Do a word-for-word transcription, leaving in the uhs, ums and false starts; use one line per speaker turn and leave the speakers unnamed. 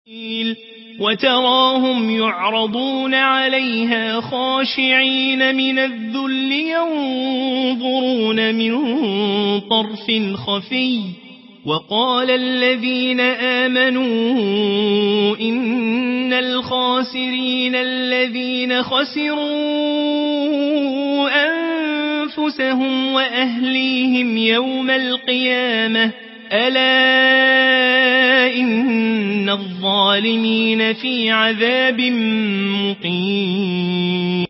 وتراهم يعرضون عليها خاشعين من الذل ينظرون من طرف خفي وقال الذين آمنوا إن الخاسرين الذين خسروا أنفسهم وأهليهم يوم القيامة ألا إن الظالمين في عذاب مقيم.